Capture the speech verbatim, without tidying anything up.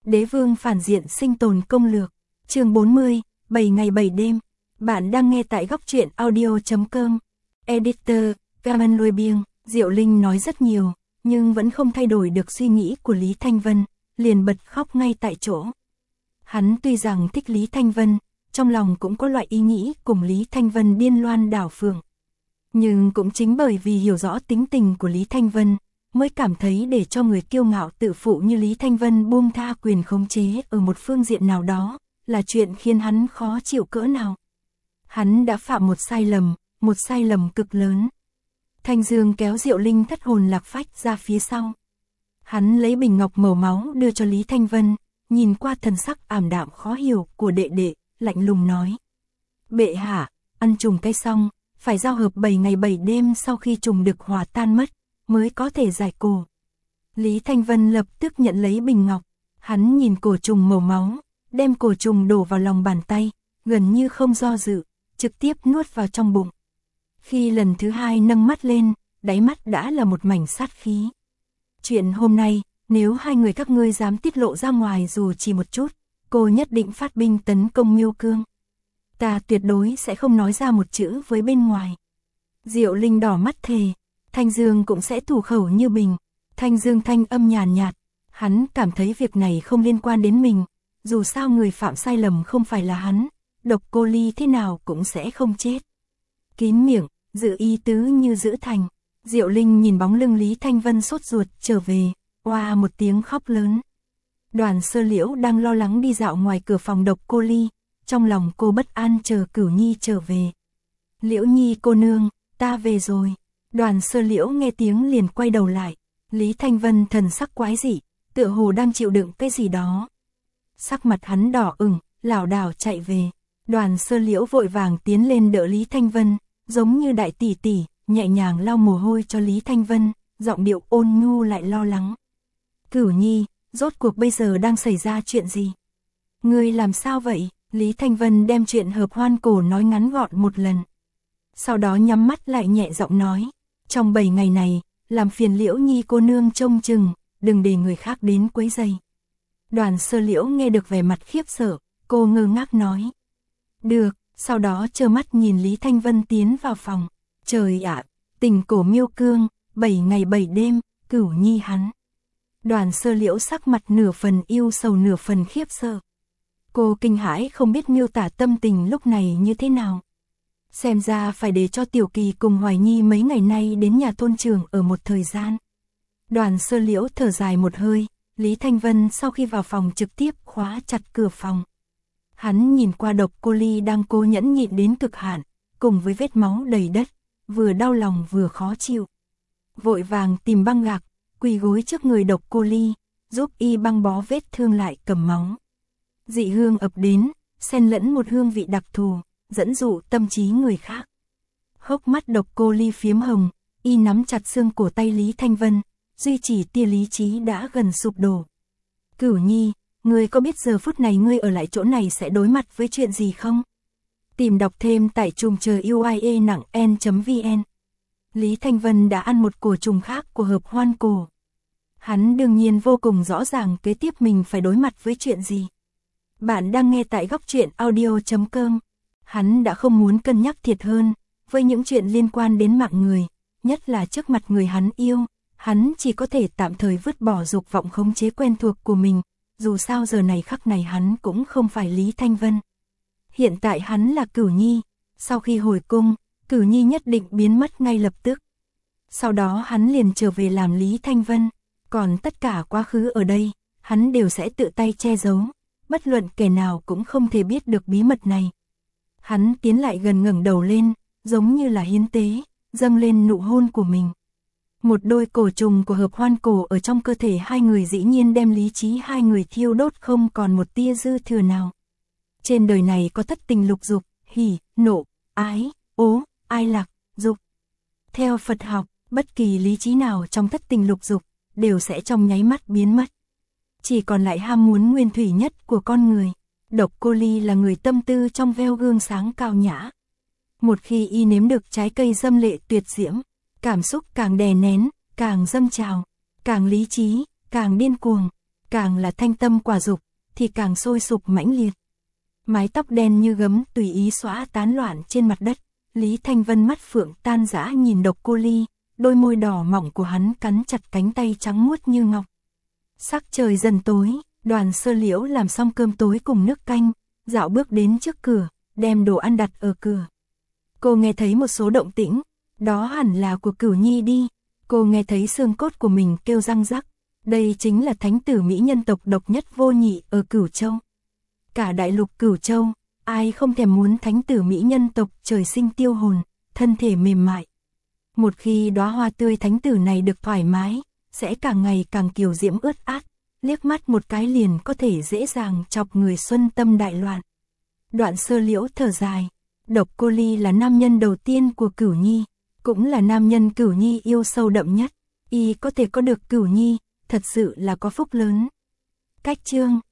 Đế vương phản diện sinh tồn công lược, chương bốn mươi, bảy ngày bảy đêm. Bạn đang nghe tại góc truyện audio chấm com. Editor, Gaman Lôi Biêng, Diệu Linh nói rất nhiều, nhưng vẫn không thay đổi được suy nghĩ của Lý Thanh Vân, liền bật khóc ngay tại chỗ. Hắn tuy rằng thích Lý Thanh Vân, trong lòng cũng có loại ý nghĩ cùng Lý Thanh Vân điên loan đảo phượng. Nhưng cũng chính bởi vì hiểu rõ tính tình của Lý Thanh Vân, mới cảm thấy để cho người kiêu ngạo tự phụ như Lý Thanh Vân buông tha quyền khống chế ở một phương diện nào đó, là chuyện khiến hắn khó chịu cỡ nào. Hắn đã phạm một sai lầm, một sai lầm cực lớn. Thanh Dương kéo Diệu Linh thất hồn lạc phách ra phía sau. Hắn lấy bình ngọc màu máu đưa cho Lý Thanh Vân, nhìn qua thần sắc ảm đạm khó hiểu của đệ đệ, lạnh lùng nói. Bệ hạ, ăn trùng cây xong, phải giao hợp bảy ngày bảy đêm sau khi trùng được hòa tan mất, mới có thể giải cổ. Lý Thanh Vân lập tức nhận lấy bình ngọc, hắn nhìn cổ trùng màu máu, đem cổ trùng đổ vào lòng bàn tay, gần như không do dự, trực tiếp nuốt vào trong bụng. Khi lần thứ hai nâng mắt lên, đáy mắt đã là một mảnh sát khí. Chuyện hôm nay, nếu hai người các ngươi dám tiết lộ ra ngoài dù chỉ một chút, cô nhất định phát binh tấn công Miêu Cương. Ta tuyệt đối sẽ không nói ra một chữ với bên ngoài. Diệu Linh đỏ mắt thề, Thanh Dương cũng sẽ thủ khẩu như bình. Thanh Dương thanh âm nhàn nhạt, hắn cảm thấy việc này không liên quan đến mình, dù sao người phạm sai lầm không phải là hắn, Độc Cô Ly thế nào cũng sẽ không chết. Kín miệng, giữ ý tứ như giữ thành. Diệu Linh nhìn bóng lưng Lý Thanh Vân sốt ruột trở về, oa một tiếng khóc lớn. Đoàn Sơ Liễu đang lo lắng đi dạo ngoài cửa phòng Độc Cô Ly, trong lòng cô bất an chờ Cửu Nhi trở về. Liễu Nhi cô nương, ta về rồi. Đoàn Sơ Liễu nghe tiếng liền quay đầu lại, Lý Thanh Vân thần sắc quái dị, tựa hồ đang chịu đựng cái gì đó. Sắc mặt hắn đỏ ửng, lảo đảo chạy về. Đoàn Sơ Liễu vội vàng tiến lên đỡ Lý Thanh Vân, giống như đại tỷ tỷ, nhẹ nhàng lau mồ hôi cho Lý Thanh Vân, giọng điệu ôn nhu lại lo lắng. Cửu Nhi, rốt cuộc bây giờ đang xảy ra chuyện gì? Ngươi làm sao vậy? Lý Thanh Vân đem chuyện hợp hoan cổ nói ngắn gọn một lần. Sau đó nhắm mắt lại nhẹ giọng nói, trong bảy ngày này, làm phiền Liễu Nhi cô nương trông chừng, đừng để người khác đến quấy rầy. Đoàn Sơ Liễu nghe được vẻ mặt khiếp sợ, cô ngơ ngác nói. Được, sau đó trơ mắt nhìn Lý Thanh Vân tiến vào phòng. Trời ạ, tình cổ Miêu Cương, bảy ngày bảy đêm, Cửu Nhi hắn. Đoàn Sơ Liễu sắc mặt nửa phần yêu sầu nửa phần khiếp sợ. Cô kinh hãi không biết miêu tả tâm tình lúc này như thế nào. Xem ra phải để cho Tiểu Kỳ cùng Hoài Nhi mấy ngày nay đến nhà thôn trưởng ở một thời gian. Đoàn Sơ Liễu thở dài một hơi, Lý Thanh Vân sau khi vào phòng trực tiếp khóa chặt cửa phòng. Hắn nhìn qua Độc Cô Ly đang cố nhẫn nhịn đến cực hạn, cùng với vết máu đầy đất, vừa đau lòng vừa khó chịu. Vội vàng tìm băng gạc, quỳ gối trước người Độc Cô Ly, giúp y băng bó vết thương lại cầm máu. Dị hương ập đến, xen lẫn một hương vị đặc thù, dẫn dụ tâm trí người khác. Hốc mắt Độc Cô Ly phiếm hồng, y nắm chặt xương cổ tay Lý Thanh Vân, duy trì tia lý trí đã gần sụp đổ. Cửu Nhi, ngươi có biết giờ phút này ngươi ở lại chỗ này sẽ đối mặt với chuyện gì không? Tìm đọc thêm tại trùm chờ u i e nặng n.vn. Lý Thanh Vân đã ăn một cổ trùng khác của hợp hoan cổ. Hắn đương nhiên vô cùng rõ ràng kế tiếp mình phải đối mặt với chuyện gì. Bạn đang nghe tại góc truyện audio chấm com. Hắn đã không muốn cân nhắc thiệt hơn, với những chuyện liên quan đến mạng người, nhất là trước mặt người hắn yêu, hắn chỉ có thể tạm thời vứt bỏ dục vọng khống chế quen thuộc của mình, dù sao giờ này khắc này hắn cũng không phải Lý Thanh Vân. Hiện tại hắn là Cửu Nhi, sau khi hồi cung, Cửu Nhi nhất định biến mất ngay lập tức. Sau đó hắn liền trở về làm Lý Thanh Vân, còn tất cả quá khứ ở đây, hắn đều sẽ tự tay che giấu, bất luận kẻ nào cũng không thể biết được bí mật này. Hắn tiến lại gần ngẩng đầu lên, giống như là hiến tế, dâng lên nụ hôn của mình. Một đôi cổ trùng của hợp hoan cổ ở trong cơ thể hai người dĩ nhiên đem lý trí hai người thiêu đốt không còn một tia dư thừa nào. Trên đời này có thất tình lục dục, hỉ, nộ, ái, ố, ai lạc, dục. Theo Phật học, bất kỳ lý trí nào trong thất tình lục dục đều sẽ trong nháy mắt biến mất. Chỉ còn lại ham muốn nguyên thủy nhất của con người. Độc Cô Ly là người tâm tư trong veo gương sáng cao nhã. Một khi y nếm được trái cây dâm lệ tuyệt diễm, cảm xúc càng đè nén, càng dâng trào, càng lý trí, càng điên cuồng, càng là thanh tâm quả dục, thì càng sôi sục mãnh liệt. Mái tóc đen như gấm tùy ý xõa tán loạn trên mặt đất, Lý Thanh Vân mắt phượng tan dã nhìn Độc Cô Ly, đôi môi đỏ mỏng của hắn cắn chặt cánh tay trắng muốt như ngọc. Sắc trời dần tối, Đoàn Sơ Liễu làm xong cơm tối cùng nước canh, dạo bước đến trước cửa, đem đồ ăn đặt ở cửa. Cô nghe thấy một số động tĩnh, đó hẳn là của Cửu Nhi đi. Cô nghe thấy xương cốt của mình kêu răng rắc, đây chính là thánh tử mỹ nhân tộc độc nhất vô nhị ở Cửu Châu. Cả đại lục Cửu Châu, ai không thèm muốn thánh tử mỹ nhân tộc trời sinh tiêu hồn, thân thể mềm mại. Một khi đóa hoa tươi thánh tử này được thoải mái, sẽ càng ngày càng kiều diễm ướt át, liếc mắt một cái liền có thể dễ dàng chọc người xuân tâm đại loạn. Đoạn Sơ Liễu thở dài, Độc Cô Ly là nam nhân đầu tiên của Cửu Nhi, cũng là nam nhân Cửu Nhi yêu sâu đậm nhất, y có thể có được Cửu Nhi, thật sự là có phúc lớn. Cách chương